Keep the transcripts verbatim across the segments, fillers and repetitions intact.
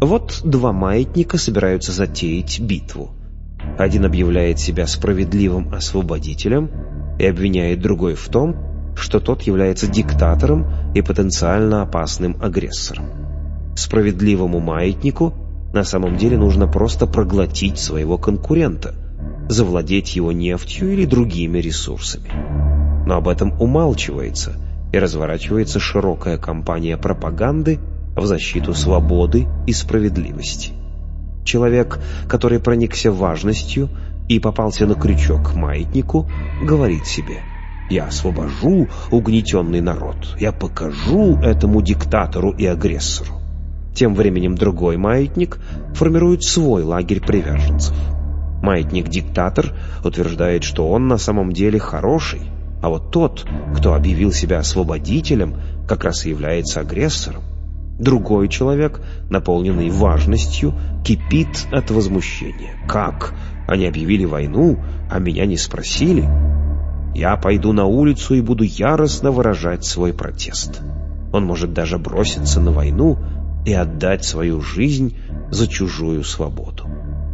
Вот два маятника собираются затеять битву. Один объявляет себя справедливым освободителем и обвиняет другой в том, что тот является диктатором и потенциально опасным агрессором. Справедливому маятнику на самом деле нужно просто проглотить своего конкурента, завладеть его нефтью или другими ресурсами. Но об этом умалчивается, и разворачивается широкая кампания пропаганды в защиту свободы и справедливости. Человек, который проникся важностью и попался на крючок к маятнику, говорит себе: «Я освобожу угнетенный народ, я покажу этому диктатору и агрессору». Тем временем другой маятник формирует свой лагерь приверженцев. Маятник-диктатор утверждает, что он на самом деле хороший, а вот тот, кто объявил себя освободителем, как раз и является агрессором. Другой человек, наполненный важностью, кипит от возмущения. «Как? Они объявили войну, а меня не спросили? Я пойду на улицу и буду яростно выражать свой протест». Он может даже броситься на войну и отдать свою жизнь за чужую свободу.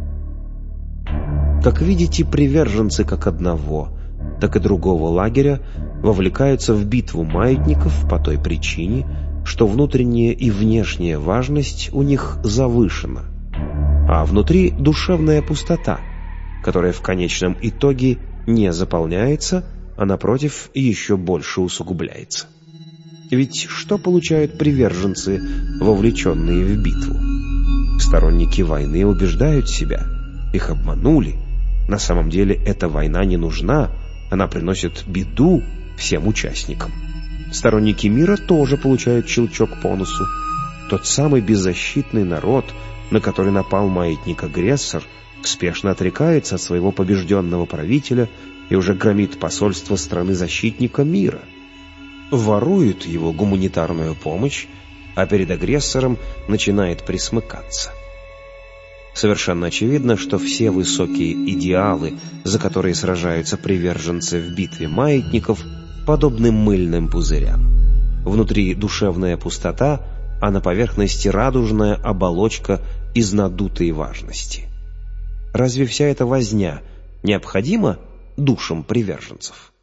Как видите, приверженцы как одного, так и другого лагеря вовлекаются в битву маятников по той причине, что внутренняя и внешняя важность у них завышена, а внутри душевная пустота, которая в конечном итоге не заполняется, а напротив еще больше усугубляется. Ведь что получают приверженцы, вовлеченные в битву? Сторонники войны убеждают себя: их обманули. На самом деле эта война не нужна, она приносит беду всем участникам. Сторонники мира тоже получают щелчок по носу. Тот самый беззащитный народ, на который напал маятник-агрессор, спешно отрекается от своего побежденного правителя и уже громит посольство страны-защитника мира. Ворует его гуманитарную помощь, а перед агрессором начинает присмыкаться. Совершенно очевидно, что все высокие идеалы, за которые сражаются приверженцы в битве маятников, подобны мыльным пузырям. Внутри душевная пустота, а на поверхности радужная оболочка из надутой важности. Разве вся эта возня необходима душам приверженцев?